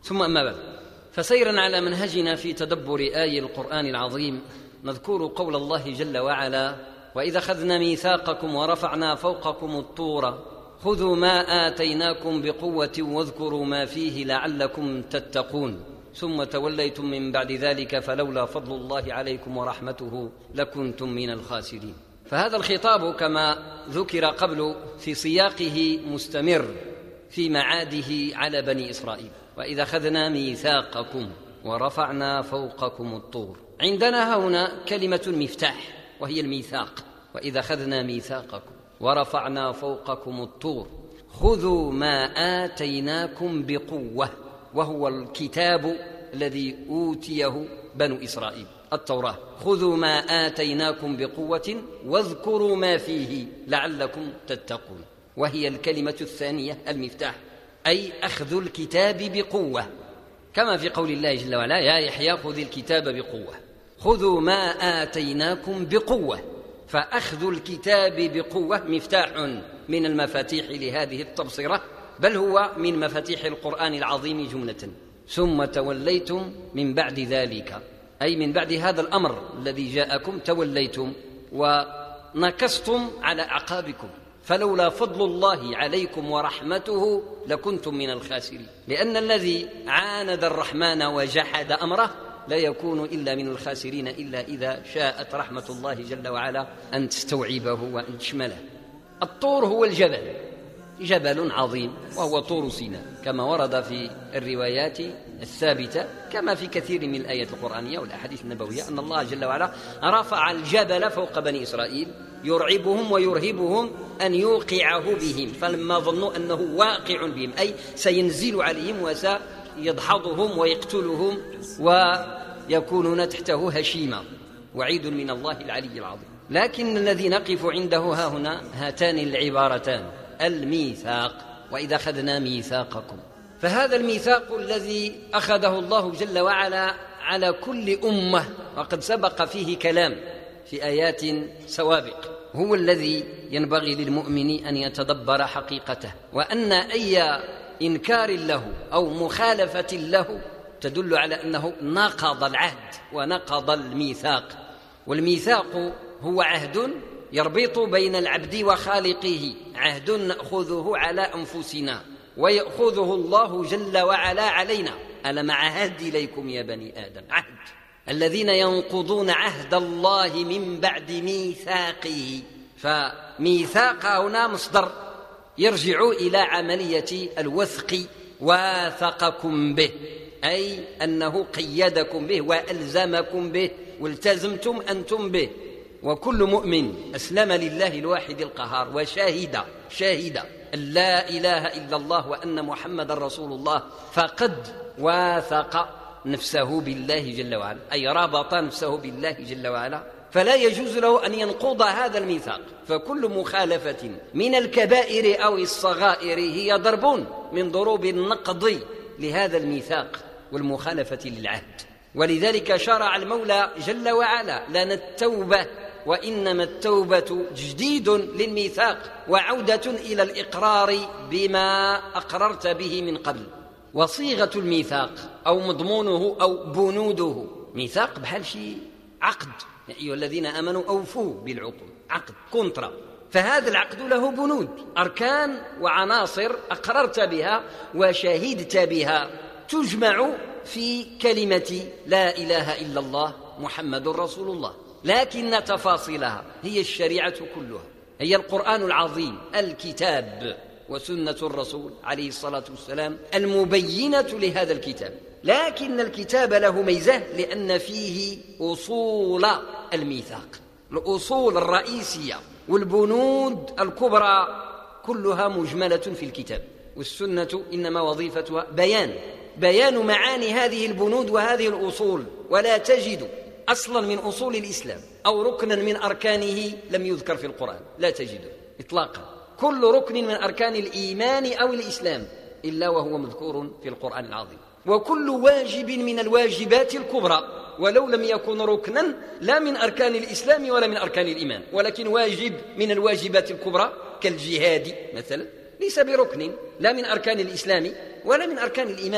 ثم أما بعد، فسيرا على منهجنا في تدبر آي القرآن العظيم، نذكر قول الله جل وعلا: وإذا أخذنا ميثاقكم ورفعنا فوقكم الطور خذوا ما آتيناكم بقوة واذكروا ما فيه لعلكم تتقون ثم توليتم من بعد ذلك فلولا فضل الله عليكم ورحمته لكنتم من الخاسرين. فهذا الخطاب كما ذكر قبل في سياقه مستمر في معاده على بني إسرائيل. وإذا أخذنا ميثاقكم ورفعنا فوقكم الطور، عندنا هنا كلمة مفتاح وهي الميثاق. وإذا أخذنا ميثاقكم ورفعنا فوقكم الطور خذوا ما آتيناكم بقوة، وهو الكتاب الذي أوتيه بنو إسرائيل التوراة. خذوا ما آتيناكم بقوة واذكروا ما فيه لعلكم تتقون، وهي الكلمة الثانية المفتاح، أي أخذ الكتاب بقوة، كما في قول الله جل وعلا: يا يحيى خذ الكتاب بقوة. خذوا ما آتيناكم بقوة، فأخذ الكتاب بقوة مفتاح من المفاتيح لهذه التبصرة، بل هو من مفاتيح القرآن العظيم جملة. ثم توليتم من بعد ذلك، أي من بعد هذا الأمر الذي جاءكم توليتم ونكستم على أعقابكم، فلولا فضل الله عليكم ورحمته لكنتم من الخاسرين. لأن الذي عاند الرحمن وجحد أمره لا يكون إلا من الخاسرين إلا إذا شاءت رحمة الله جل وعلا أن تستوعبه وأن تشمله. الطور هو الجبل، جبل عظيم وهو طور سيناء، كما ورد في الروايات الثابتة كما في كثير من الآيات القرآنية والأحاديث النبوية أن الله جل وعلا رفع الجبل فوق بني إسرائيل يرعبهم ويرهبهم أن يوقعه بهم، فلما ظنوا أنه واقع بهم أي سينزل عليهم وسيدحضهم ويقتلهم ويكونون تحته هشيما، وعيد من الله العلي العظيم. لكن الذي نقف عنده ها هنا هاتان العبارتان: الميثاق، وإذا أخذنا ميثاقكم. فهذا الميثاق الذي أخذه الله جل وعلا على كل أمة، وقد سبق فيه كلام في آيات سوابق، هو الذي ينبغي للمؤمن أن يتدبر حقيقته، وأن أي إنكار له أو مخالفة له تدل على أنه نقض العهد ونقض الميثاق. والميثاق هو عهد يربط بين العبد وخالقه، عهد نأخذه على أنفسنا ويأخذه الله جل وعلا علينا. ألم عهد إليكم يا بني آدم، عهد الذين ينقضون عهد الله من بعد ميثاقه. فميثاق هنا مصدر يرجع إلى عملية الوثق، واثقكم به أي أنه قيدكم به وألزمكم به والتزمتم أنتم به. وكل مؤمن أسلم لله الواحد القهار وشاهد أن لا إله إلا الله وأن محمد رسول الله فقد واثق نفسه بالله جل وعلا، أي رابط نفسه بالله جل وعلا، فلا يجوز له أن ينقض هذا الميثاق. فكل مخالفة من الكبائر أو الصغائر هي ضرب من ضروب النقض لهذا الميثاق والمخالفة للعهد. ولذلك شرع المولى جل وعلا لنا التوبة، وإنما التوبة تجديد للميثاق وعودة إلى الإقرار بما أقررت به من قبل. وصيغة الميثاق أو مضمونه أو بنوده، ميثاق بحال شي عقد، يا أيها الذين آمنوا أوفوا بالعقود، عقد كونترا. فهذا العقد له بنود، أركان وعناصر أقررت بها وشهدت بها، تجمع في كلمة لا إله إلا الله محمد رسول الله. لكن تفاصيلها هي الشريعة كلها، هي القرآن العظيم، الكتاب وسنة الرسول عليه الصلاة والسلام المبينة لهذا الكتاب. لكن الكتاب له ميزة لأن فيه أصول الميثاق، الأصول الرئيسية والبنود الكبرى كلها مجملة في الكتاب. والسنة إنما وظيفتها بيان معاني هذه البنود وهذه الأصول. ولا تجد أصلا من أصول الإسلام أو ركنا من أركانه لم يذكر في القرآن، لا تجده إطلاقا. كل ركن من أركان الإيمان أو الإسلام إلا وهو مذكور في القرآن العظيم. وكل واجب من الواجبات الكبرى ولو لم يكن ركنا لا من أركان الإسلام ولا من أركان الإيمان، ولكن واجب من الواجبات الكبرى كالجهاد مثلا ليس بركن لا من أركان الإسلام ولا من أركان الإيمان،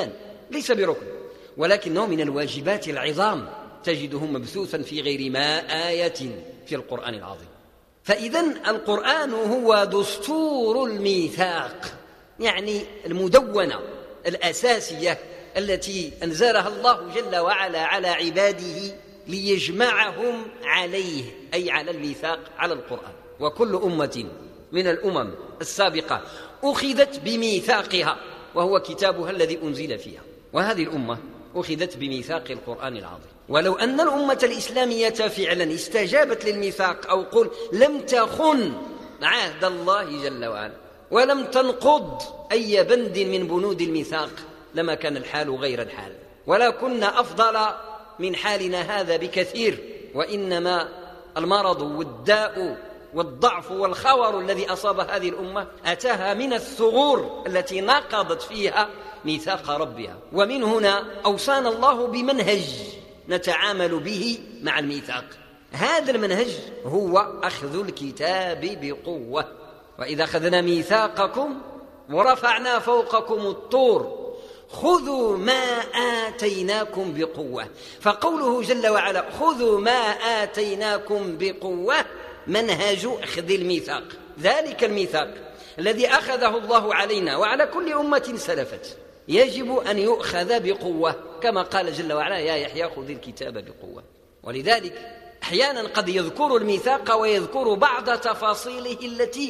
ليس بركن، ولكنه من الواجبات العظام، تجده مبثوثا في غير ما آية في القرآن العظيم. فإذن القرآن هو دستور الميثاق، يعني المدونة الأساسية التي أنزلها الله جل وعلا على عباده ليجمعهم عليه، أي على الميثاق، على القرآن. وكل أمة من الأمم السابقة أخذت بميثاقها، وهو كتابها الذي أنزل فيها، وهذه الأمة أخذت بميثاق القرآن العظيم. ولو أن الأمة الإسلامية فعلا استجابت للميثاق، أو قل لم تخن عهد الله جل وعلا ولم تنقض أي بند من بنود الميثاق، لما كان الحال غير الحال، ولا كنا أفضل من حالنا هذا بكثير. وإنما المرض والداء والضعف والخور الذي أصاب هذه الأمة أتاها من الثغور التي نقضت فيها ميثاق ربها. ومن هنا أوصانا الله بمنهج نتعامل به مع الميثاق. هذا المنهج هو أخذ الكتاب بقوة. وإذا أخذنا ميثاقكم ورفعنا فوقكم الطور خذوا ما آتيناكم بقوة. فقوله جل وعلا خذوا ما آتيناكم بقوة منهج أخذ الميثاق، ذلك الميثاق الذي أخذه الله علينا وعلى كل أمة سلفت يجب أن يؤخذ بقوة، كما قال جل وعلا يا يحيى خذ الكتاب بقوة. ولذلك أحيانا قد يذكر الميثاق ويذكر بعض تفاصيله التي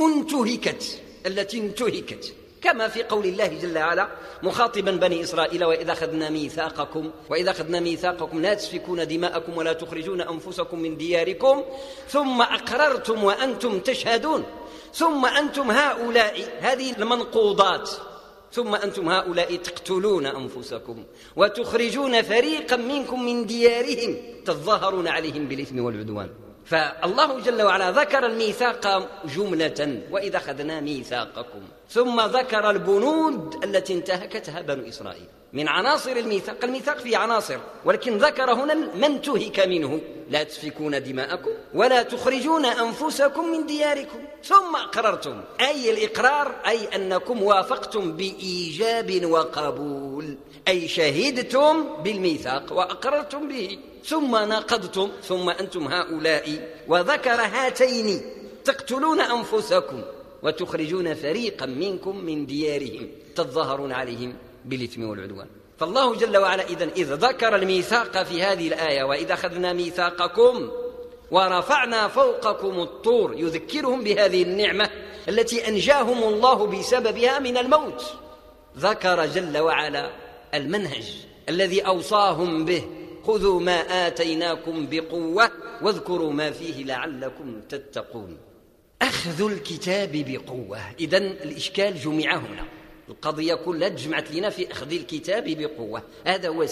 انتهكت، كما في قول الله جل وعلا مخاطبا بني إسرائيل وإذا أخذنا ميثاقكم لا تسفكون دماءكم ولا تخرجون أنفسكم من دياركم ثم أقررتم وأنتم تشهدون ثم أنتم هؤلاء، هذه المنقوضات، ثم أنتم هؤلاء تقتلون أنفسكم وتخرجون فريقا منكم من ديارهم تظاهرون عليهم بالإثم والعدوان. فالله جل وعلا ذكر الميثاق جملة وإذا أخذنا ميثاقكم، ثم ذكر البنود التي انتهكتها بنو إسرائيل من عناصر الميثاق. الميثاق فيه عناصر، ولكن ذكر هنا من انتهك منه لا تسفكون دماءكم ولا تخرجون أنفسكم من دياركم ثم أقررتم، أي الإقرار أي أنكم وافقتم بإيجاب وقبول، أي شهدتم بالميثاق وأقررتم به ثم ناقضتم ثم أنتم هؤلاء. وذكر هاتين تقتلون أنفسكم وتخرجون فريقا منكم من ديارهم تظاهرون عليهم بالإثم والعدوان. فالله جل وعلا إذ ذكر الميثاق في هذه الآية وإذا أخذنا ميثاقكم ورفعنا فوقكم الطور يذكرهم بهذه النعمة التي أنجاهم الله بسببها من الموت. ذكر جل وعلا المنهج الذي أوصاهم به خذوا ما آتيناكم بقوة واذكروا ما فيه لعلكم تتقون. أخذ الكتاب بقوة، إذن الإشكال جمع هنا، القضية كلها جمعت لنا في أخذ الكتاب بقوة. هذا هو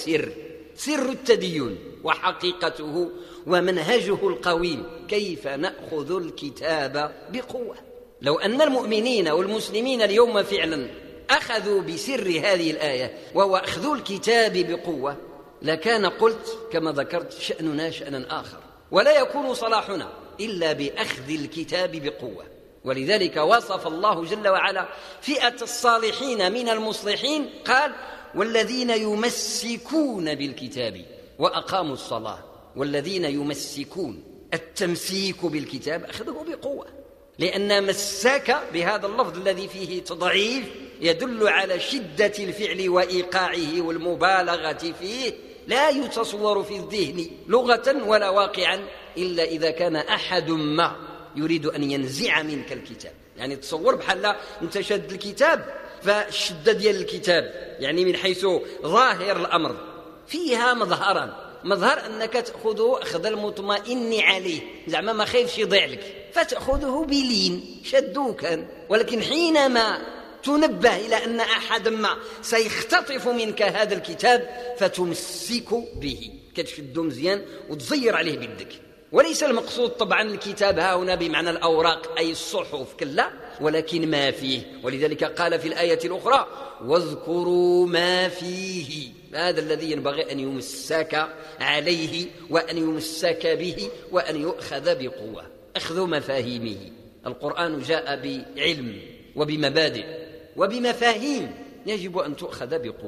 سر التدين وحقيقته ومنهجه القويم، كيف نأخذ الكتاب بقوة. لو أن المؤمنين والمسلمين اليوم فعلا أخذوا بسر هذه الآية وهو أخذ الكتاب بقوة لكان قلت كما ذكرت شأننا شأنا آخر، ولا يكون صلاحنا إلا بأخذ الكتاب بقوة. ولذلك وصف الله جل وعلا فئة الصالحين من المصلحين، قال والذين يمسكون بالكتاب وأقاموا الصلاة. والذين يمسكون، التمسيك بالكتاب أخذه بقوة، لأن مسك بهذا اللفظ الذي فيه تضعيف يدل على شدة الفعل وإيقاعه والمبالغة فيه، لا يتصور في الذهن لغة ولا واقعا إلا إذا كان أحد ما يريد أن ينزع منك الكتاب. يعني تصور بحال أنت شد الكتاب، فالشدة ديال الكتاب يعني من حيث ظاهر الأمر فيها مظهر أنك تأخذه أخذ المطمئن عليه، زعما ما خايفش يضيع لك، فتأخذه بلين شدوكا. ولكن حينما تنبه إلى أن أحد ما سيختطف منك هذا الكتاب فتمسك به، كتشده مزيان وتزير عليه بيدك. وليس المقصود طبعا الكتاب ها هنا بمعنى الأوراق أي الصحف، كلا، ولكن ما فيه. ولذلك قال في الآية الأخرى واذكروا ما فيه، هذا الذي ينبغي أن يمسك عليه وأن يمسك به وأن يؤخذ بقوة. أخذ مفاهيمه. القرآن جاء بعلم وبمبادئ وبمفاهيم يجب أن تؤخذ بقوة.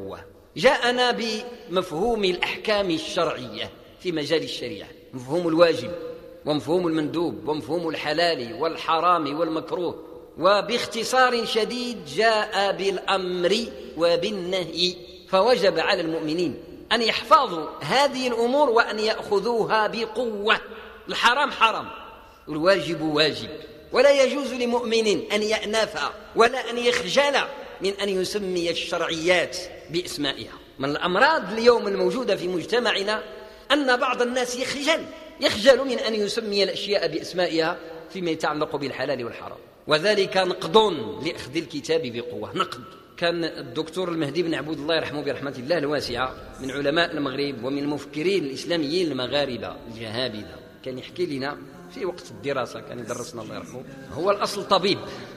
جاءنا بمفهوم الأحكام الشرعية في مجال الشريعة، مفهوم الواجب ومفهوم المندوب ومفهوم الحلال والحرام والمكروه، وباختصار شديد جاء بالأمر وبالنهي. فوجب على المؤمنين أن يحفظوا هذه الأمور وأن يأخذوها بقوة. الحرام حرام والواجب واجب، ولا يجوز لمؤمن أن يأنف ولا أن يخجل من أن يسمي الشرعيات بأسمائها. من الأمراض اليوم الموجودة في مجتمعنا أن بعض الناس يخجل من أن يسمي الأشياء بأسمائها فيما يتعلق بالحلال والحرام، وذلك نقض لأخذ الكتاب بقوة. نقض. كان الدكتور المهدي بن عبود الله يرحمه برحمة الله الواسعة من علماء المغرب ومن المفكرين الإسلاميين المغاربة الجهابذة، كان يحكي لنا في وقت الدراسة، كان يدرسنا الله يرحمه. هو الأصل طبيب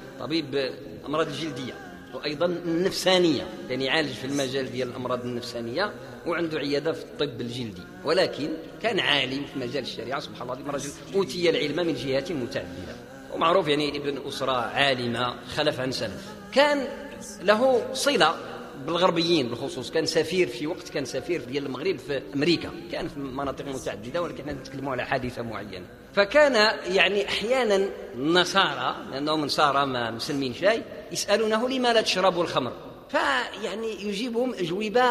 أمراض الجلدية وأيضا النفسانية، كان يعالج في المجال ديال الأمراض النفسانية وعنده عيادة في الطب الجلدي، ولكن كان عالم في مجال الشريعة. سبحان الله، رجل أوتي العلم من جهات متعددة ومعروف، يعني ابن أسرة عالمة خلف عن سلف. كان له صلة بالغربيين بالخصوص، كان سفير في وقت، كان سفير ديال المغرب في أمريكا، كان في مناطق متعددة، ولكن احنا نتكلموا على حادثة معينة. فكان يعني أحيانا النصارى، لأنهم نصارى ما مسلمين شيء، يسألونه لما لا تشربوا الخمر، فيعني يجيبهم أجوبة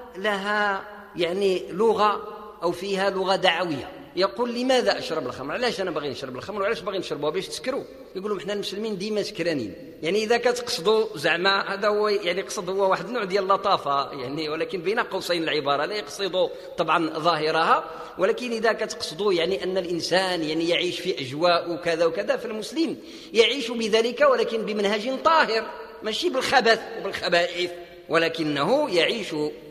لها يعني لغة أو فيها لغة دعوية. يقول لماذا أشرب الخمر؟ علاش أنا باغي نشرب الخمر وعلاش باغي نشربوها؟ باش تسكروا. يقول لهم إحنا المسلمين ديما سكرانين. يعني إذا كتقصدوا زعما هذا هو، يعني قصد هو واحد النوع ديال اللطافة يعني، ولكن بين قوسين العبارة، لا يقصدوا طبعا ظاهرها، ولكن إذا كتقصدوا يعني أن الإنسان يعني يعيش في أجواء وكذا وكذا، فالمسلم يعيش بذلك ولكن بمنهج طاهر، ماشي بالخبث وبالخبائث، ولكنه يعيش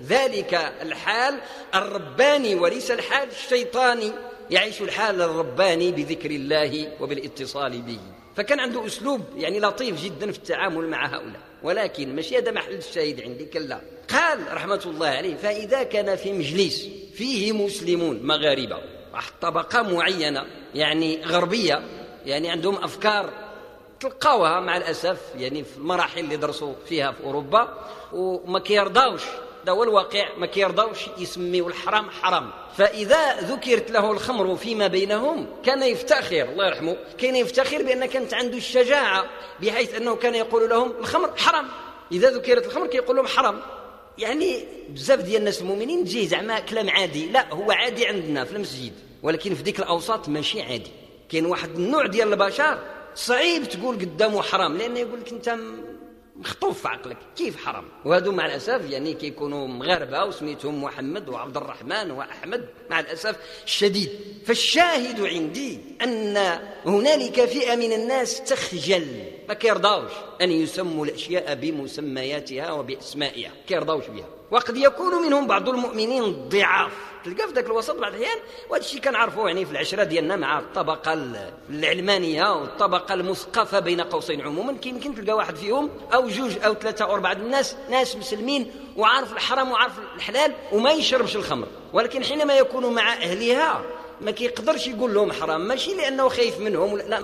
ذلك الحال الرباني وليس الحال الشيطاني، يعيش الحال الرباني بذكر الله وبالاتصال به. فكان عنده أسلوب يعني لطيف جدا في التعامل مع هؤلاء، ولكن ماشي هذا محل الشاهد عندي، كلا. قال رحمة الله عليه: فإذا كان في مجلس فيه مسلمون مغاربة، طبقة معينة يعني غربية، يعني عندهم أفكار تلقاوها مع الأسف يعني في المراحل اللي درسوا فيها في أوروبا، وما كيرضاوش، ده هو الواقع، ما كيرضاوش يسميوا الحرام حرام. فإذا ذكرت له الخمر فيما بينهم كان يفتخر، الله يرحمه، كان يفتخر بأن كانت عنده الشجاعة، بحيث أنه كان يقول لهم الخمر حرام. إذا ذكرت الخمر كيقول لهم حرام. يعني بزاف ديال الناس المؤمنين تجي زعما كلام عادي، لا هو عادي عندنا في المسجد، ولكن في ديك الأوساط ماشي عادي. كاين واحد النوع ديال البشر صعيب تقول قدامه حرام، لأنه يقول لك أنت مخطوف في عقلك، كيف حرام؟ وهذو مع الأسف يعني كيكونوا مغاربة وسميتهم محمد وعبد الرحمن وأحمد مع الأسف الشديد. فالشاهد عندي أن هنالك فئة من الناس تخجل، ما كيرضاوش أن يسموا الأشياء بمسمياتها وبأسمائها، كيرضاوش بها. وقد يكون منهم بعض المؤمنين ضعاف، تلقى في ذاك الوسط بعض الأحيان، وهذا الشيء كنعرفوه يعني في العشرة ديالنا مع الطبقة العلمانية والطبقة المثقفة بين قوسين عموما، يمكن تلقى واحد فيهم أو جوج أو ثلاثة أو أربعة الناس ناس مسلمين وعارف الحرام وعارف الحلال وما يشربش الخمر، ولكن حينما يكون مع أهلها ما كيقدرش يقول لهم حرام، ماشي لأنه خايف منهم، لا،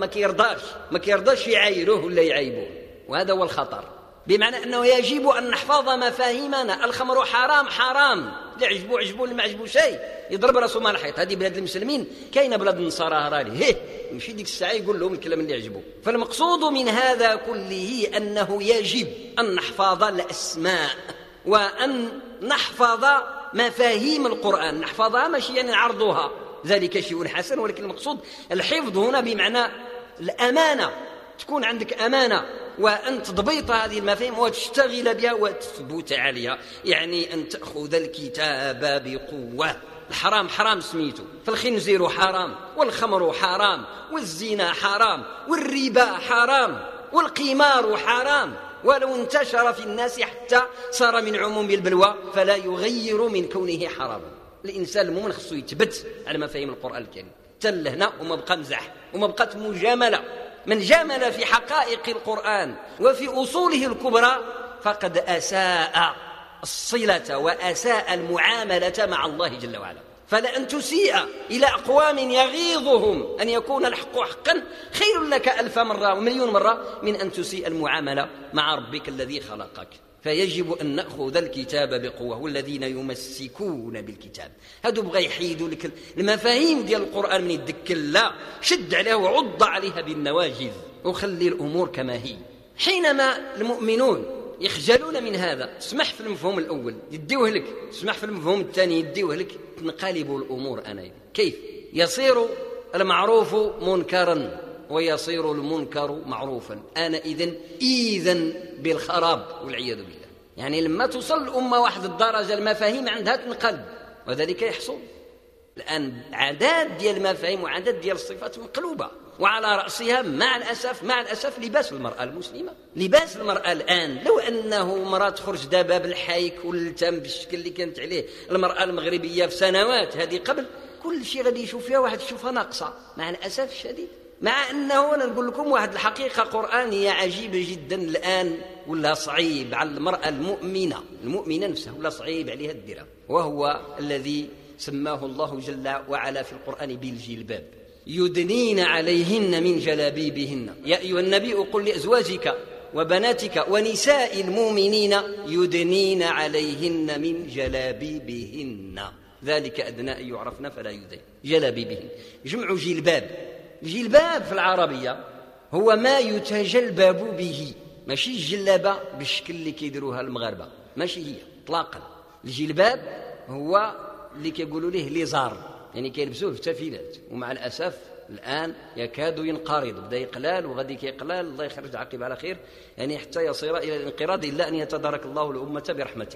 ما كيرضاش يعايروه ولا يعيبوه. وهذا هو الخطر، بمعنى أنه يجب أن نحفظ مفاهيمنا. الخمر حرام حرام، اللي عجبو اللي ما عجبو شيء يضرب راسه مع الحيط. هذه بلاد المسلمين، كاينه بلاد النصارى هرالي يمشي ديك الساعه يقول لهم الكلام اللي عجبه. فالمقصود من هذا كله أنه يجب أن نحفظ الأسماء وأن نحفظ مفاهيم القرآن، نحفظها ماشي يعني نعرضها، ذلك شيء حسن، ولكن المقصود الحفظ هنا بمعنى الأمانة، تكون عندك أمانة وأن تضبط هذه المفاهيم وتشتغل بها وتثبت عليها، يعني أن تأخذ الكتاب بقوة. الحرام حرام سميته، فالخنزير حرام والخمر حرام والزنا حرام والربا حرام والقمار حرام، ولو انتشر في الناس حتى صار من عموم البلوى فلا يغير من كونه حراما. الإنسان المؤمن خصو يثبت على مفاهيم القرآن الكريم، تل هنا وما بقى مزح وما بقات مجاملة. من جامل في حقائق القرآن وفي أصوله الكبرى فقد أساء الصلة وأساء المعاملة مع الله جل وعلا. فلأن تسيء إلى أقوام يغيظهم أن يكون الحق حقا خير لك 1000 مرة ومليون مرة من أن تسيء المعاملة مع ربك الذي خلقك. فيجب أن نأخذ الكتاب بقوة، والذين يمسكون بالكتاب هادو بغا يحيدوا لك المفاهيم ديال القرآن من يدك، لا شد عليها وعض عليها بالنواجذ وخلي الأمور كما هي. حينما المؤمنون يخجلون من هذا، اسمح في المفهوم الأول يديوه لك، اسمح في المفهوم الثاني يديوه لك، تنقلب الأمور. أنا كيف يصير المعروف منكرا ويصير المنكر معروفا؟ أنا إذن بالخراب والعياذ بالله. يعني لما توصل الأمة واحد الدرجة المفاهيم عندها تنقلب، وذلك يحصل الآن عدد ديال المفاهيم وعدد ديال الصفات مقلوبة، وعلى رأسها مع الأسف لباس المرأة المسلمة. لباس المرأة الآن لو أنه مرأة تخرج دابا بالحيك والتم بالشكل اللي كانت عليه المرأة المغربية في سنوات هذه قبل، كل شيء غادي يشوف فيها واحد يشوفها ناقصة مع الأسف الشديد. مع أنه أنا نقول لكم واحد الحقيقة قرآنية عجيبة جدا الآن، ولا صعيب على المرأة المؤمنة نفسها، ولا صعيب عليها الدرهم، وهو الذي سماه الله جل وعلا في القرآن بالجلباب. يدنين عليهن من جلابيبهن، يا أيها النبي قل لأزواجك وبناتك ونساء المؤمنين يدنين عليهن من جلابيبهن ذلك أدنى أن يعرفن فلا يؤذين. جلابيبهن جمع جلباب. الجلباب في العربية هو ما يتجلباب به، ماشي الجلابة بالشكل اللي كيديروها المغاربة، ماشي هي اطلاقا. الجلباب هو اللي كيقولوا ليه ليزار، يعني كيلبسوه في التفيلات، ومع الأسف الآن يكاد ينقرض، بدا يقلال وغادي كيقلال، الله يخرج عقب على خير، يعني حتى يصير إلى الانقراض إلا أن يتدارك الله الأمة برحمته.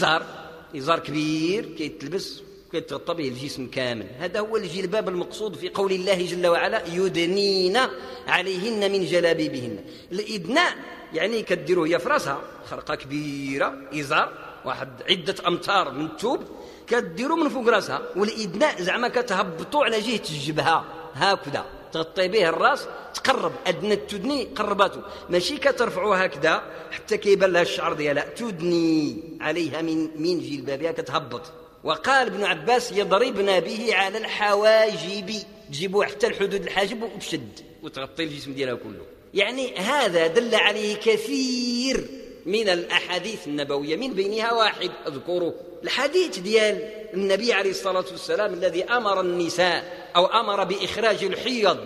إزار كبير كيتلبس كيتغطى به الجسم كامل، هذا هو الجلباب المقصود في قول الله جل وعلا يدنين عليهن من جلابيبهن. الإدناء يعني كديروه هي في راسها خرقة كبيرة، إزار واحد عدة أمتار من الثوب كديروا من فوق راسها، والإدناء زعما كتهبطوا على جهة الجبهة هكذا، تغطي به الراس، تقرب أدنى تدني قرباته، ماشي كترفعوا هكذا حتى كيبان لها الشعر ديالها، تدني عليها من جلبابها كتهبط. وقال ابن عباس يضربن به على الحواجب، تجيبوا حتى الحدود الحاجب وتشد وتغطي الجسم ديالها كله. يعني هذا دل عليه كثير من الأحاديث النبوية، من بينها واحد أذكره، الحديث ديال النبي عليه الصلاة والسلام الذي أمر النساء أو أمر بإخراج الحيض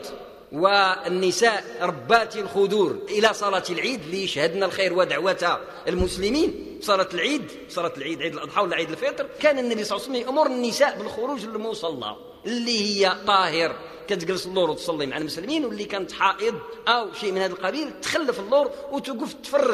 والنساء ربات الخدور إلى صلاة العيد ليشهدن الخير ودعوة المسلمين. صلاة العيد عيد الأضحى ولا عيد الفطر، كان النبي صلى الله عليه وسلم يأمر النساء بالخروج للمصلى اللي هي طاهر كتجلس اللور وتصلي مع المسلمين، واللي كانت حائض أو شيء من هذا القبيل تخلف اللور وتوقف تفرج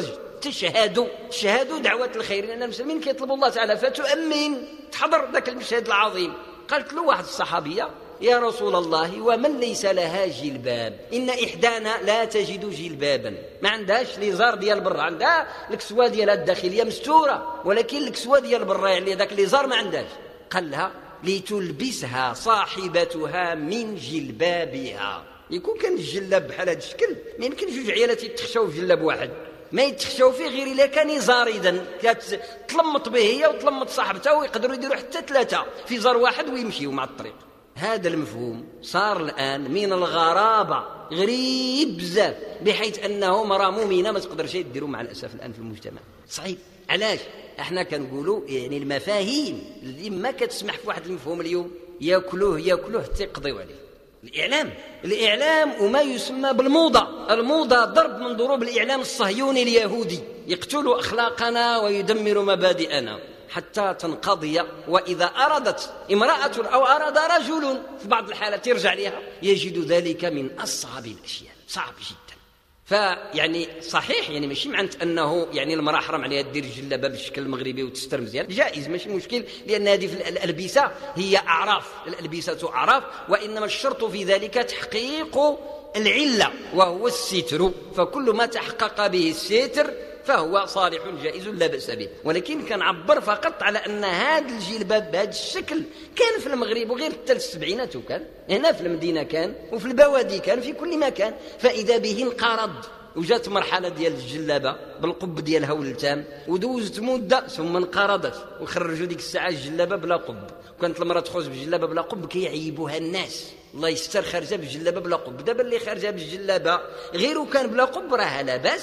تشهدوا دعوة الخير، لأن المسلمين كيطلبوا الله تعالى فتؤمن تحضر ذاك المشهد العظيم. قالت له واحد الصحابية يا رسول الله ومن ليس لها جلباب، إن إحدانا لا تجد جلبابا، ما عندهاش ليزار ديال برا، عندها الكسوة ديالها الداخلية مستورة ولكن الكسوة ديال برا يعني ذاك ليزار ما عندهاش. قال لها لتلبسها صاحبتها من جلبابها. يكون كان الجلاب بحال هذا الشكل، ما يمكن جوج عيالات يتخشوا في جلاب واحد، ما يتخشوا فيه غير إلا كان زاردا كتلمط به هي وتلمط صاحبتها، ويقدروا يديروا حتى 3 في زار واحد ويمشيوا مع الطريق. هذا المفهوم صار الآن من الغرابة غريب بزاف، بحيث أنه مرأة مؤمنة ما تقدر شيء تديروا مع الأسف الآن في المجتمع. صعيب. علاش؟ احنا كنقولوا يعني المفاهيم اللي ما كتسمح في واحد المفهوم اليوم ياكلوه حتى يقضيوا عليه. الإعلام وما يسمى بالموضة، الموضة ضرب من ضروب الإعلام الصهيوني اليهودي، يقتل أخلاقنا ويدمر مبادئنا حتى تنقضي. وإذا أرادت امرأة أو أراد رجل في بعض الحالات يرجع لها يجد ذلك من أصعب الأشياء، صعب جدا. فيعني صحيح يعني ماشي معنات أنه يعني المرأة حرام عليها تدير الجلابة بالشكل المغربي وتستر مزيان، جائز ماشي مشكل، لأن هذه في الألبسة هي أعراف، الألبسة أعراف، وإنما الشرط في ذلك تحقيق العلة وهو الستر، فكل ما تحقق به الستر فهو صالح جائز لا بأس به. ولكن كان عبر فقط على أن هذا الجلباب بهذا الشكل كان في المغرب وغير حتى السبعينات، وكان هنا في المدينة كان وفي البوادي كان في كل مكان، فإذا به انقرض وجات مرحلة ديال الجلابة بالقب ديالها والتام ودوزت مدة ثم انقرضت وخرجوا ديك الساعة الجلابة بلا قب، وكانت المرأة تخرج بالجلابة بلا قب كيعيبوها الناس، الله يستر خارجة بالجلابة بلا قب. دابا اللي خارجة بالجلابة غير وكان بلا قب راها لاباس،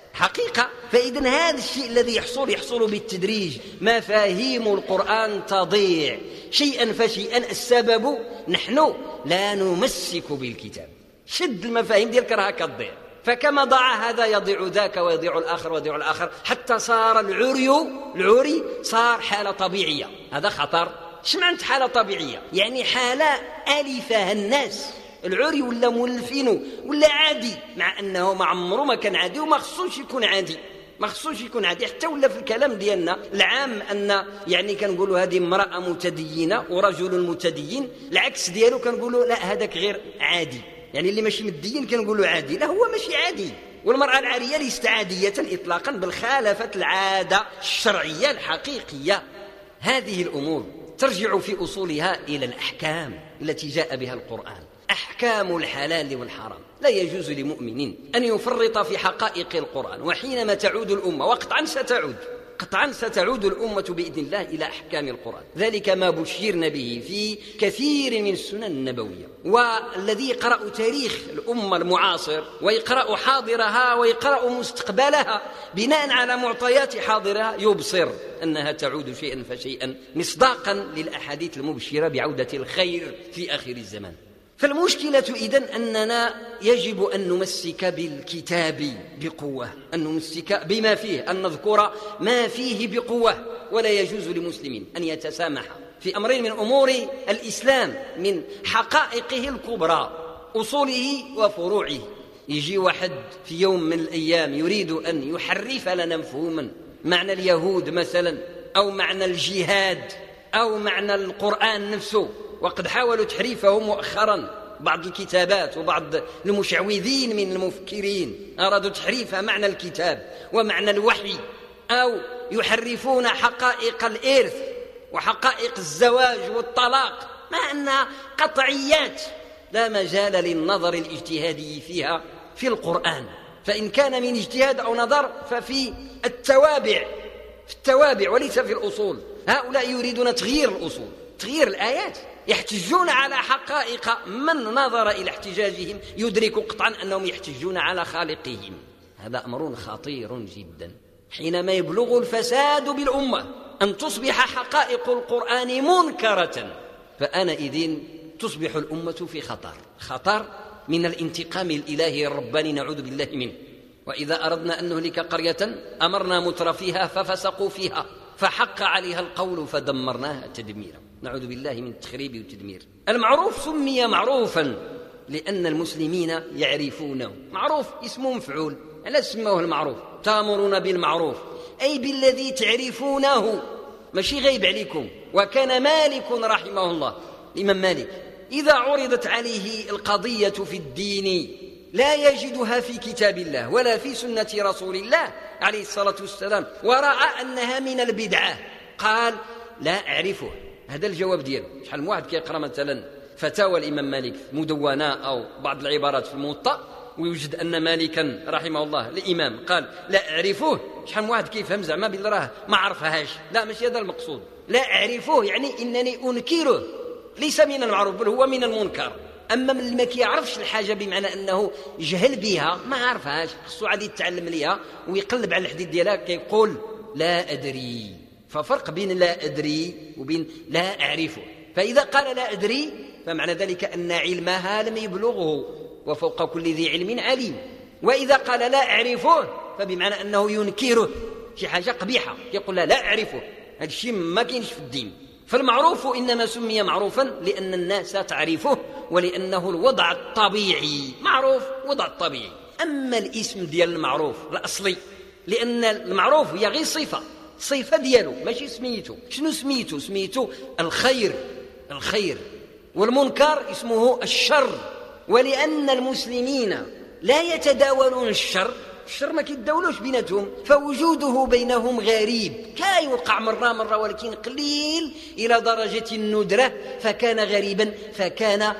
حقيقة. فإذن هذا الشيء الذي يحصل بالتدريج، مفاهيم القرآن تضيع شيئا فشيئا. السبب نحن لا نمسك بالكتاب، شد المفاهيم ديالك راها كتضيع. فكما ضاع هذا يضيع ذاك ويضيع الآخر ويضيع الآخر، حتى صار العري صار حالة طبيعية. هذا خطر. شمعنت حالة طبيعية؟ يعني حالة ألفها الناس. العري ولا مولفينه ولا عادي، مع أنه ما عمره ما كان عادي وما خصوش يكون عادي، ما خصوش يكون عادي. حتى ولا في الكلام ديالنا العام أن يعني كنقولوا هذه امرأة متدينة ورجل متدين، العكس ديالو كنقولوا لا هذاك غير عادي. يعني اللي ماشي متدين كنقولوا عادي، لا هو ماشي عادي. والمرأة العارية ليست عادية إطلاقا، بل خالفت العادة الشرعية الحقيقية. هذه الأمور ترجع في أصولها إلى الأحكام التي جاء بها القرآن، أحكام الحلال والحرام. لا يجوز لمؤمن أن يفرط في حقائق القرآن. وحينما تعود الأمة، وقطعا ستعود الأمة بإذن الله إلى أحكام القرآن. ذلك ما بشرنا به في كثير من السنن النبوية. والذي يقرأ تاريخ الأمة المعاصر ويقرأ حاضرها ويقرأ مستقبلها بناء على معطيات حاضرها يبصر أنها تعود شيئا فشيئا مصداقا للأحاديث المبشرة بعودة الخير في آخر الزمان. فالمشكلة إذن أننا يجب أن نمسك بالكتاب بقوة، أن نمسك بما فيه، أن نذكر ما فيه بقوة. ولا يجوز لمسلم أن يتسامح في أمرين من أمور الإسلام، من حقائقه الكبرى، أصوله وفروعه. يجي واحد في يوم من الأيام يريد أن يحرف لنا مفهوما، معنى اليهود مثلا، أو معنى الجهاد، أو معنى القرآن نفسه، وقد حاولوا تحريفه مؤخرا. بعض الكتابات وبعض المشعوذين من المفكرين أرادوا تحريف معنى الكتاب ومعنى الوحي، أو يحرفون حقائق الإرث وحقائق الزواج والطلاق، مع أنها قطعيات لا مجال للنظر الاجتهادي فيها في القرآن. فإن كان من اجتهاد أو نظر ففي التوابع وليس في الأصول. هؤلاء يريدون تغيير الأصول، تغيير الآيات، يحتجون على حقائق من نظر إلى احتجاجهم يدرك قطعا أنهم يحتجون على خالقهم. هذا أمر خطير جدا. حينما يبلغ الفساد بالأمة أن تصبح حقائق القرآن منكرة، فآنئذ تصبح الأمة في خطر من الانتقام الإلهي الرباني، نعوذ بالله منه. وإذا أردنا أن نهلك قرية أمرنا مترفيها ففسقوا فيها فحق عليها القول فدمرناها تدميرا. نعوذ بالله من التخريب والتدمير. المعروف سمي معروفا لأن المسلمين يعرفونه. معروف اسمه مفعول، ألا سموه المعروف؟ تأمرون بالمعروف أي بالذي تعرفونه، ماشي غيب عليكم. وكان مالك رحمه الله، الإمام مالك، إذا عرضت عليه القضية في الدين لا يجدها في كتاب الله ولا في سنة رسول الله عليه الصلاة والسلام، ورأى أنها من البدعة، قال لا أعرفه. هذا الجواب دياله. شحال من واحد كيقرأ مثلا فتاوى الإمام مالك مدونة أو بعض العبارات في الموطأ ويوجد أن مالكا رحمه الله الإمام قال لا أعرفه، شحال من واحد كيفهم زعما بالله راه ما عرفهاش. لا، ماشي هذا المقصود. لا أعرفه يعني إنني أنكره، ليس من المعروف بل هو من المنكر. أما من اللي ما كيعرفش الحاجة بمعنى أنه جهل بها، ما عرفهاش، خصو عادي يتعلم ليها ويقلب على الحديث ديالها، كيقول لا أدري. ففرق بين لا أدري وبين لا أعرفه. فإذا قال لا أدري فمعنى ذلك أن علمها لم يبلغه، وفوق كل ذي علم عليم. وإذا قال لا أعرفه فبمعنى أنه ينكره، شي حاجة قبيحة، يقول لا أعرفه، هذا الشيء ما كاينش في الدين. فالمعروف إنما سمي معروفا لأن الناس تعرفه ولأنه الوضع الطبيعي. معروف وضع الطبيعي. أما الاسم ديال المعروف الأصلي، لأن المعروف هي غير صفة ديالو ماشي سميته. شنو سميته؟ سميته الخير، والمنكر اسمه الشر. ولأن المسلمين لا يتداولون الشر ما كيتداولوش بيناتهم، فوجوده بينهم غريب، كيوقع مرة ولكن قليل إلى درجة الندرة، فكان غريبا، فكان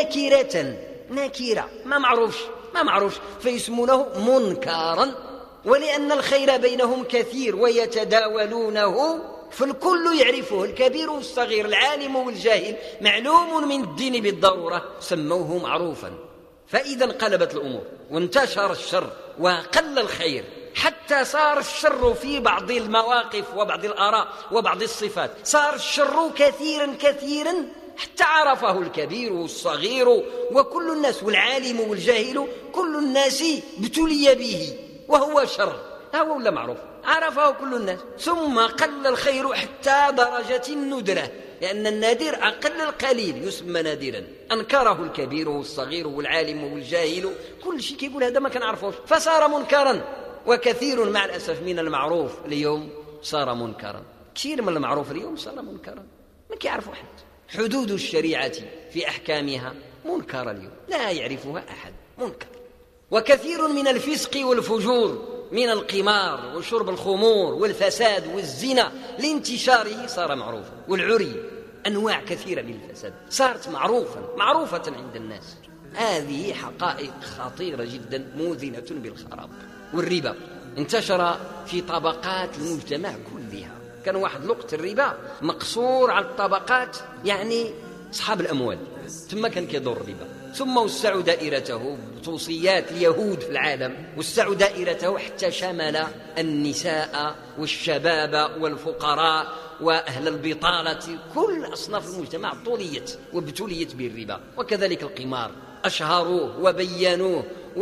نكرة ما معروفش فيسمونه منكرا. ولأن الخير بينهم كثير ويتداولونه، فالكل يعرفه، الكبير والصغير، العالم والجاهل، معلوم من الدين بالضرورة، سموه معروفا. فإذا انقلبت الأمور وانتشر الشر وقل الخير، حتى صار الشر في بعض المواقف وبعض الآراء وبعض الصفات، صار الشر كثيرا كثيرا حتى عرفه الكبير والصغير وكل الناس، والعالم والجاهل، كل الناس ابتلي به وهو شر، هو ولا معروف، عرفه كل الناس. ثم قل الخير حتى درجة الندرة، لأن النادر أقل القليل يسمى نادرا، أنكره الكبير والصغير والعالم والجاهل، كل شيء كيقول هذا ما كان عرفه فصار منكرا. وكثير مع الأسف من المعروف اليوم صار منكرا، كثير من المعروف اليوم صار منكرا، ما كيعرفوا أحد. حدود الشريعة في أحكامها منكر اليوم، لا يعرفها أحد، منكر. وكثير من الفسق والفجور، من القمار وشرب الخمور والفساد والزنا لانتشاره صار معروفا، والعري، أنواع كثيرة من الفساد صارت معروفة عند الناس. هذه حقائق خطيرة جدا موذنة بالخراب. والربا انتشر في طبقات المجتمع كلها، كان واحد الوقت الربا مقصور على الطبقات، يعني أصحاب الأموال، ثم كان كيدور الربا، ثم وسعوا دائرته بتوصيات اليهود في العالم، وسعوا دائرته حتى شمل النساء والشباب والفقراء وأهل البطالة، كل أصناف المجتمع طوليت وابتليت بالربا. وكذلك القمار، أشهروه وبينوه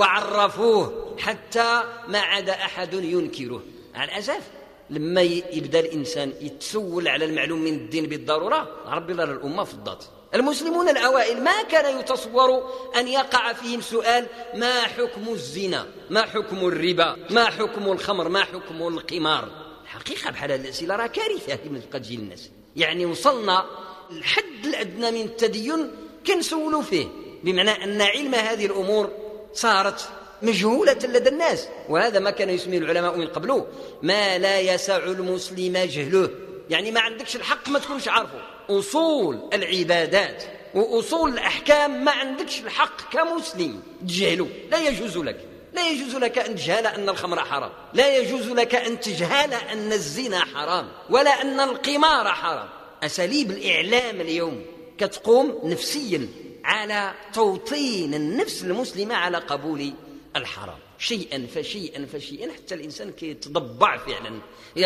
وعرفوه حتى ما عاد أحد ينكره. على الأسف لما يبدأ الإنسان يتسول على المعلوم من الدين بالضرورة، ربي الله الأمة فضت. المسلمون الأوائل ما كان يتصور أن يقع فيهم سؤال: ما حكم الزنا؟ ما حكم الربا؟ ما حكم الخمر؟ ما حكم القمار؟ الحقيقة بحال هذه الأسئلة راه كارثة كما تبقى تجي الناس، يعني وصلنا الحد الأدنى من التدين كنسولوا فيه، بمعنى أن علم هذه الأمور صارت مجهولة لدى الناس. وهذا ما كان يسميه العلماء من قبله ما لا يسع المسلم جهله، يعني ما عندكش الحق ما تكونش عارفه. أصول العبادات وأصول الأحكام ما عندكش الحق كمسلم تجهله، لا يجوز لك أن تجهل أن الخمر حرام، لا يجوز لك أن تجهل أن الزنا حرام، ولا أن القمار حرام. أساليب الإعلام اليوم كتقوم نفسيا على توطين النفس المسلمة على قبول الحرام، شيئا فشيئا حتى الإنسان كيتضبع فعلا،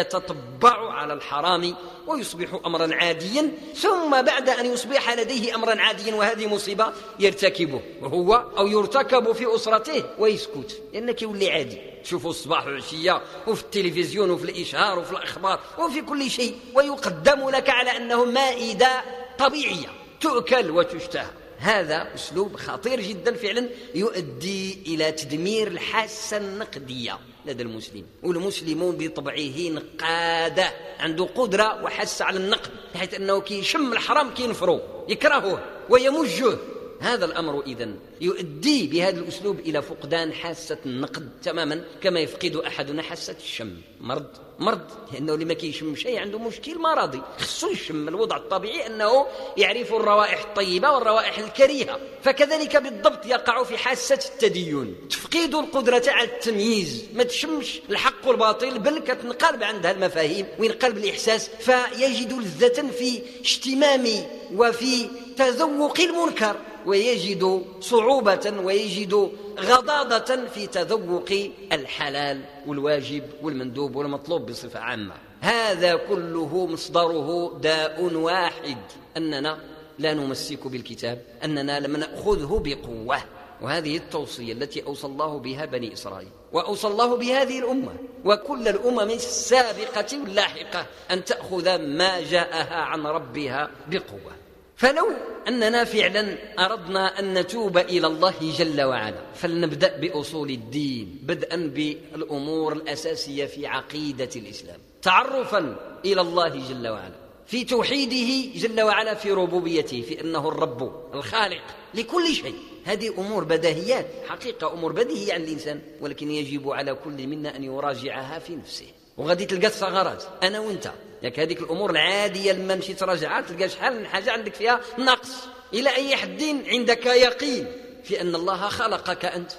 يتطبع على الحرام ويصبح أمرا عاديا، ثم بعد أن يصبح لديه أمرا عاديا وهذه مصيبة يرتكبه وهو أو يرتكب في أسرته ويسكت، لأنك يولي عادي. تشوفوا الصباح والعشية وفي التلفزيون وفي الإشهار وفي الأخبار وفي كل شيء، ويقدم لك على أنه مائدة طبيعية تؤكل وتشتهى. هذا أسلوب خطير جدا فعلا، يؤدي إلى تدمير الحاسة النقدية لدى المسلم. والمسلم بطبعه نقادة، عنده قدرة وحاسة على النقد، بحيث أنه كيشم الحرام كينفره يكرهه ويمجه. هذا الأمر إذن يؤدي بهذا الأسلوب إلى فقدان حاسة النقد تماما، كما يفقد أحدنا حاسة الشم. مرض، لأنه لما كيشم شيء عنده مشكل مرضي، خصو يشم. الوضع الطبيعي أنه يعرف الروائح الطيبة والروائح الكريهة، فكذلك بالضبط يقع في حاسة التدين، تفقد القدرة على التمييز، ما تشمش الحق والباطل، بل كتنقلب عندها المفاهيم وينقلب الإحساس، فيجد لذة في اشتمام وفي تذوق المنكر، ويجد صعوبة ويجد غضاضة في تذوق الحلال والواجب والمندوب والمطلوب بصفة عامة. هذا كله مصدره داء واحد، أننا لا نمسك بالكتاب، أننا لم نأخذه بقوة. وهذه التوصية التي أوصى الله بها بني إسرائيل، وأوصى الله بهذه الأمة وكل الأمم السابقة واللاحقة، أن تأخذ ما جاءها عن ربها بقوة. فلو أننا فعلا أردنا أن نتوب إلى الله جل وعلا، فلنبدأ بأصول الدين، بدءا بالأمور الأساسية في عقيدة الإسلام، تعرفا إلى الله جل وعلا في توحيده جل وعلا، في ربوبيته، في أنه الرب الخالق لكل شيء. هذه أمور بديهيات، حقيقة أمور بديهية عن الإنسان، ولكن يجب على كل منا أن يراجعها في نفسه. وغادي تلقى الثغرات أنا وإنت، ياك هذيك الأمور العادية لما مشي تراجعها تلقى شحال من حاجة عندك فيها نقص، إلى أي حد عندك يقين في أن الله خلقك أنت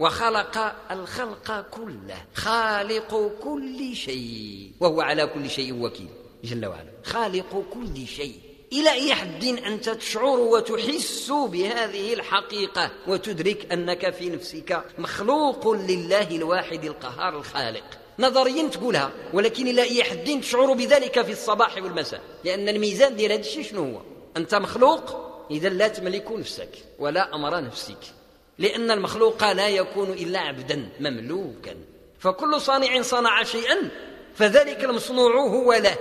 وخلق الخلق كله، خالق كل شيء، وهو على كل شيء وكيل جل وعلا، خالق كل شيء. إلى أي حد أنت تشعر وتحس بهذه الحقيقة وتدرك أنك في نفسك مخلوق لله الواحد القهار الخالق. نظريا تقولها، ولكن إلى أي حد تشعر بذلك في الصباح والمساء، لأن الميزان ديال هذا الشيء شنو هو؟ أنت مخلوق، إذا لا تملك نفسك ولا أمر نفسك، لأن المخلوق لا يكون إلا عبدا مملوكا. فكل صانع صنع شيئا فذلك المصنوع هو له،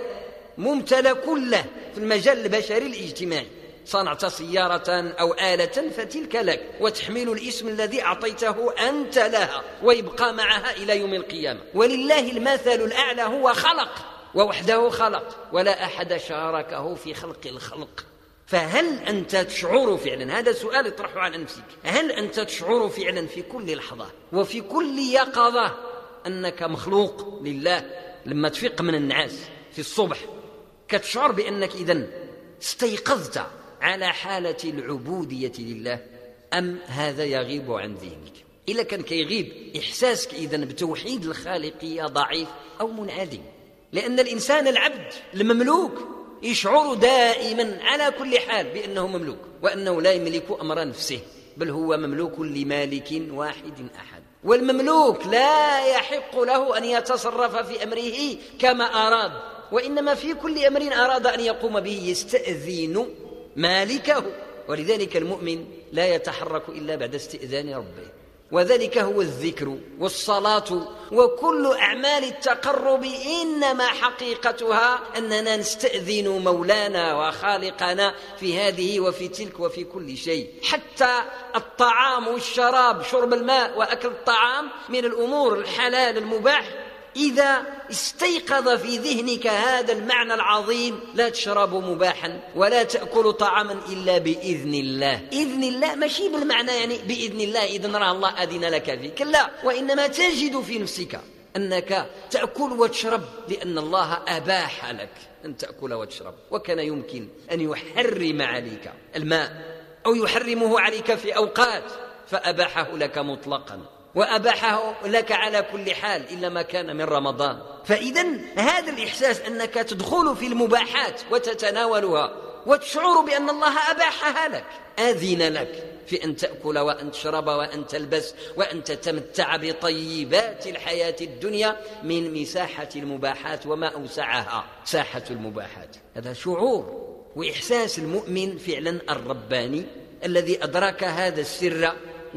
ممتلك له في المجال البشري الاجتماعي. صنعت سيارة أو آلة فتلك لك، وتحمل الاسم الذي أعطيته أنت لها، ويبقى معها إلى يوم القيامة. ولله المثل الأعلى، هو خلق ووحده خلق، ولا أحد شاركه في خلق الخلق. فهل أنت تشعر فعلا، هذا سؤال اطرحه على نفسك، هل أنت تشعر فعلا في كل لحظة وفي كل يقظة أنك مخلوق لله؟ لما تفيق من النعاس في الصبح كتشعر بأنك إذن استيقظت على حالة العبودية لله، أم هذا يغيب عن ذهنك؟ إلا كان كيغيب إحساسك إذن بتوحيد الخالقية ضعيف أو منعدم. لأن الإنسان العبد المملوك يشعر دائما على كل حال بأنه مملوك، وأنه لا يملك أمر نفسه، بل هو مملوك لمالك واحد أحد. والمملوك لا يحق له أن يتصرف في أمره كما أراد، وإنما في كل أمر أراد أن يقوم به يستأذن مالكه. ولذلك المؤمن لا يتحرك إلا بعد استئذان ربه، وذلك هو الذكر والصلاة وكل أعمال التقرب، إنما حقيقتها أننا نستأذن مولانا وخالقنا في هذه وفي تلك وفي كل شيء. حتى الطعام والشراب، شرب الماء وأكل الطعام من الأمور الحلال المباح، إذا استيقظ في ذهنك هذا المعنى العظيم، لا تشرب مباحا ولا تأكل طعاما إلا بإذن الله. إذن الله ماشي بالمعنى يعني بإذن الله إذن راه الله أذن لك فيه، كلا، وإنما تجد في نفسك أنك تأكل وتشرب لأن الله أباح لك أن تأكل وتشرب. وكان يمكن أن يحرم عليك الماء أو يحرمه عليك في أوقات، فأباحه لك مطلقا، وأباحه لك على كل حال إلا ما كان من رمضان. فإذن هذا الإحساس أنك تدخل في المباحات وتتناولها وتشعر بأن الله أباحها لك، أذن لك في أن تأكل وأن تشرب وأن تلبس وأن تتمتع بطيبات الحياة الدنيا من مساحة المباحات، وما أوسعها ساحة المباحات. هذا شعور وإحساس المؤمن فعلا الرباني الذي أدرك هذا السر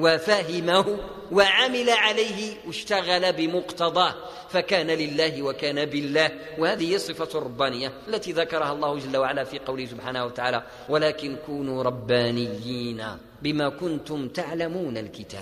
وفهمه وعمل عليه واشتغل بمقتضاه، فكان لله وكان بالله. وهذه هي الصفة الربانية التي ذكرها الله جل وعلا في قوله سبحانه وتعالى: ولكن كونوا ربانيين بما كنتم تعلمون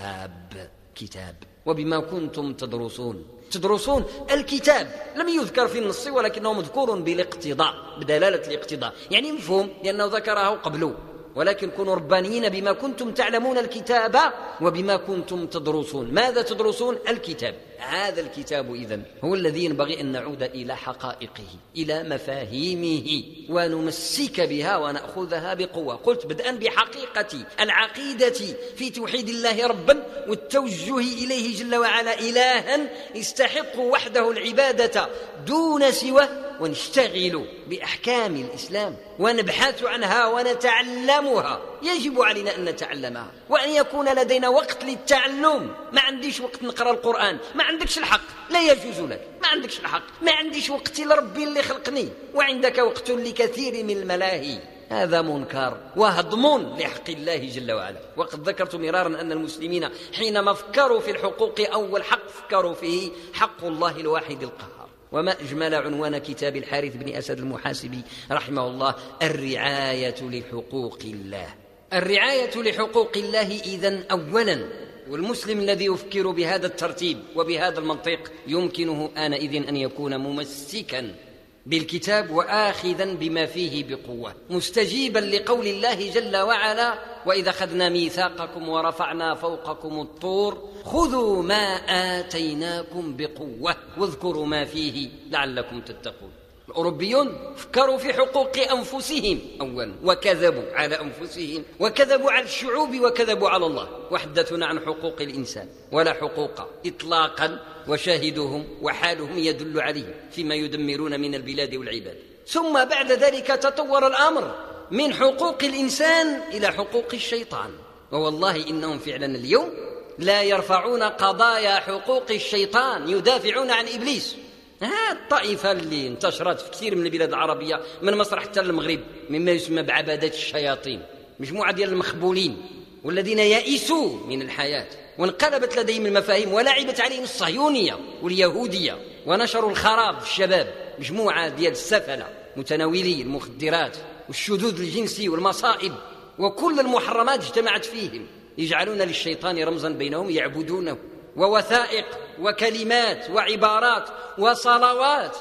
الكتاب وبما كنتم تدرسون الكتاب. لم يذكر في النص ولكنه مذكور بالاقتضاء، بدلالة الاقتضاء، يعني مفهوم لأنه ذكره قبله. ولكن كونوا ربانيين بما كنتم تعلمون الكتاب وبما كنتم تدرسون. ماذا تدرسون؟ الكتاب. هذا الكتاب إذن هو الذي ينبغي أن نعود إلى حقائقه، إلى مفاهيمه، ونمسك بها ونأخذها بقوة. قلت بدءا بحقيقة العقيدة في توحيد الله ربا والتوجه إليه جل وعلا إلها يستحق وحده العبادة دون سواه، ونشتغل بأحكام الإسلام ونبحث عنها ونتعلمها. يجب علينا أن نتعلمها وأن يكون لدينا وقت للتعلم. ما عنديش وقت نقرأ القرآن، ما عندكش الحق، لا يجوز لك، ما عندكش الحق. ما عنديش وقت لربي اللي خلقني وعندك وقت لكثير من الملاهي، هذا منكر وهضم لحق الله جل وعلا. وقد ذكرت مرارا أن المسلمين حينما فكروا في الحقوق أول حق فكروا فيه حق الله الواحد القهار. وما أجمل عنوان كتاب الحارث بن أسد المحاسبي رحمه الله: الرعاية لحقوق الله. الرعاية لحقوق الله إذن أولا، والمسلم الذي يفكر بهذا الترتيب وبهذا المنطق يمكنه آنئذ أن يكون ممسكا بالكتاب وآخذا بما فيه بقوة، مستجيبا لقول الله جل وعلا: وإذا أخذنا ميثاقكم ورفعنا فوقكم الطور خذوا ما آتيناكم بقوة واذكروا ما فيه لعلكم تتقون. الأوروبيون فكروا في حقوق أنفسهم أولا وكذبوا على أنفسهم وكذبوا على الشعوب وكذبوا على الله، وحدثنا عن حقوق الإنسان ولا حقوق إطلاقا، وشاهدهم وحالهم يدل عليه فيما يدمرون من البلاد والعباد. ثم بعد ذلك تطور الأمر من حقوق الإنسان إلى حقوق الشيطان. ووالله إنهم فعلا اليوم لا يرفعون قضايا حقوق الشيطان، يدافعون عن إبليس. الطائفة اللي انتشرت في كثير من البلاد العربية من مصر حتى المغرب مما يسمى بعبادة الشياطين، مجموعة ديال المخبولين والذين يئسوا من الحياة وانقلبت لديهم المفاهيم ولعبت عليهم الصهيونية واليهودية ونشروا الخراب في الشباب، مجموعة ديال السفلة متناولي المخدرات والشذوذ الجنسي والمصائب وكل المحرمات اجتمعت فيهم، يجعلون للشيطان رمزا بينهم يعبدونه، ووثائق وكلمات وعبارات وصلوات.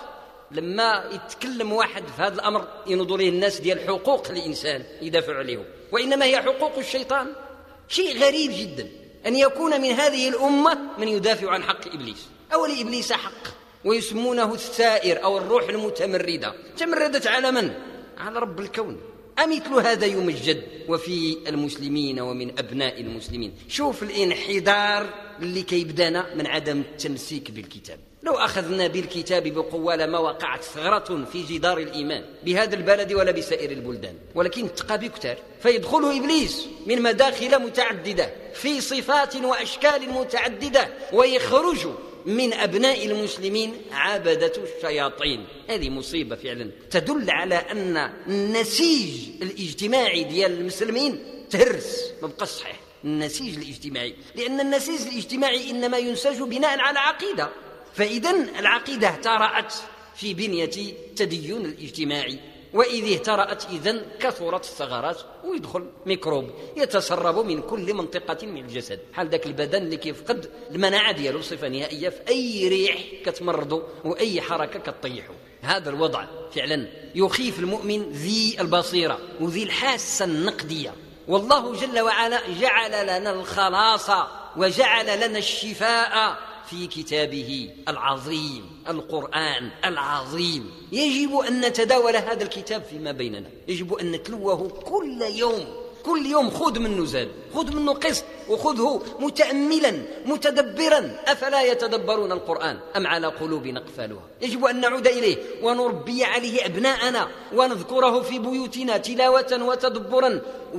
لما يتكلم واحد في هذا الأمر ينظر له الناس ديال حقوق الإنسان يدافع عليهم، وإنما هي حقوق الشيطان. شيء غريب جدا أن يكون من هذه الأمة من يدافع عن حق إبليس، أو لإبليس حق، ويسمونه الثائر أو الروح المتمردة. تمردت على من؟ على رب الكون. أمثل هذا يمجد وفي المسلمين ومن أبناء المسلمين. شوف الانحدار اللي كيبدانا من عدم التمسيك بالكتاب. لو أخذنا بالكتاب بقوة لما وقعت ثغرة في جدار الإيمان بهذا البلد ولا بسائر البلدان، ولكن التقى كتار فيدخل إبليس من مداخل متعددة في صفات وأشكال متعددة، ويخرج من أبناء المسلمين عبدة الشياطين. هذه مصيبة فعلا تدل على أن النسيج الاجتماعي ديال المسلمين تهرس، ما بقاش صحيح النسيج الاجتماعي، لأن النسيج الاجتماعي إنما ينسج بناء على عقيدة، فإذن العقيدة اهترأت في بنية التدين الاجتماعي، وإذ اهترأت إذن كثرت الثغرات ويدخل ميكروب يتسرب من كل منطقة من الجسد، حال ذاك البدن اللي كيفقد المناعة ديالو صفة نهائية، في أي ريح كتمرضو وأي حركة كتطيحو. هذا الوضع فعلا يخيف المؤمن ذي البصيرة وذي الحاسة النقدية. والله جل وعلا جعل لنا الخلاص وجعل لنا الشفاء في كتابه العظيم، القرآن العظيم. يجب أن نتداول هذا الكتاب فيما بيننا، يجب أن نتلوه كل يوم، كل يوم خذ منه زاد، خذ منه قسط، وخذه متأملا متدبرا. أفلا يتدبرون القرآن أم على قلوب أقفالها؟ يجب أن نعود إليه ونربي عليه أبناءنا ونذكره في بيوتنا تلاوة وتدبرا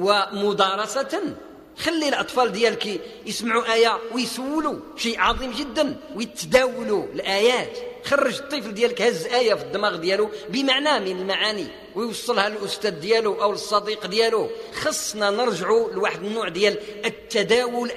ومدارسة. خلي الأطفال ديالك يسمعوا آية ويسولوا، شيء عظيم جدا، ويتداولوا الآيات. خرج الطفل ديالك هز آية في الدماغ ديالو بمعنى من المعاني ويوصلها للأستاذ ديالو أو للصديق ديالو. خصنا نرجعوا لواحد النوع ديال التداول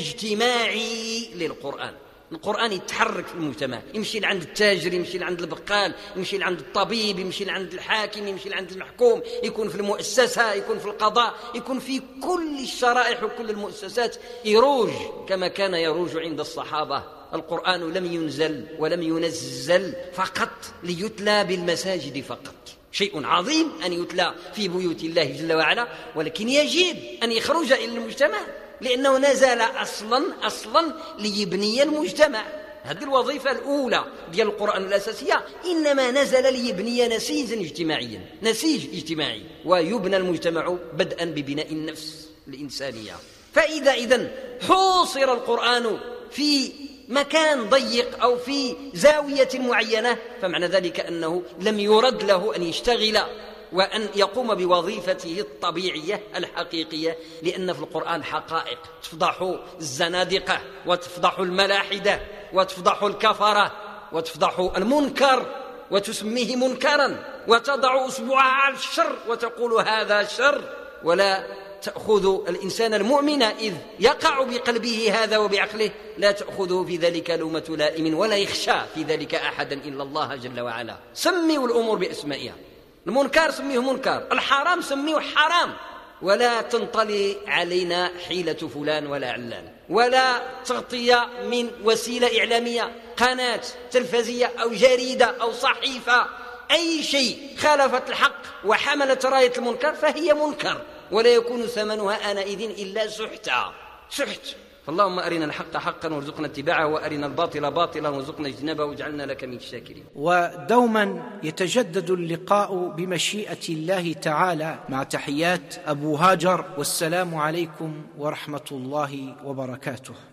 الاجتماعي للقرآن. القرآن يتحرك في المجتمع، يمشي لعند التاجر، يمشي لعند البقال، يمشي لعند الطبيب، يمشي لعند الحاكم، يمشي لعند المحكوم، يكون في المؤسسة، يكون في القضاء، يكون في كل الشرائح وكل المؤسسات، يروج كما كان يروج عند الصحابة. القرآن لم ينزل ولم ينزل فقط ليتلى بالمساجد فقط، شيء عظيم أن يتلى في بيوت الله جل وعلا، ولكن يجب أن يخرج إلى المجتمع، لأنه نزل أصلا ليبني المجتمع. هذه الوظيفة الأولى ديال القرآن الأساسية، إنما نزل ليبني نسيجا اجتماعيا، نسيج اجتماعي، ويبنى المجتمع بدءا ببناء النفس الإنسانية. فإذا إذن حوصر القرآن في مكان ضيق أو في زاوية معينة، فمعنى ذلك أنه لم يرد له أن يشتغل وأن يقوم بوظيفته الطبيعية الحقيقية، لأن في القرآن حقائق تفضح الزنادقة وتفضح الملاحدة وتفضح الكفرة وتفضح المنكر وتسميه منكرا، وتضع أصبعها على الشر وتقول هذا شر، ولا تأخذ الإنسان المؤمن إذ يقع بقلبه هذا وبعقله لا تأخذه في ذلك لومة لائم ولا يخشى في ذلك أحدا إلا الله جل وعلا. سموا الأمور بأسمائها، المنكر سميه منكر، الحرام سميه حرام، ولا تنطلي علينا حيلة فلان ولا علان، ولا تغطية من وسيلة إعلامية، قناة تلفزية أو جريدة أو صحيفة، أي شيء خالفت الحق وحملت راية المنكر فهي منكر، ولا يكون ثمنها آنئذ إلا سحت. فاللهم أرنا الحق حقا وارزقنا اتباعه، وأرنا الباطل باطلا وارزقنا اجتنابه، واجعلنا لك من الشاكرين. ودوما يتجدد اللقاء بمشيئة الله تعالى. مع تحيات أبو هاجر، والسلام عليكم ورحمة الله وبركاته.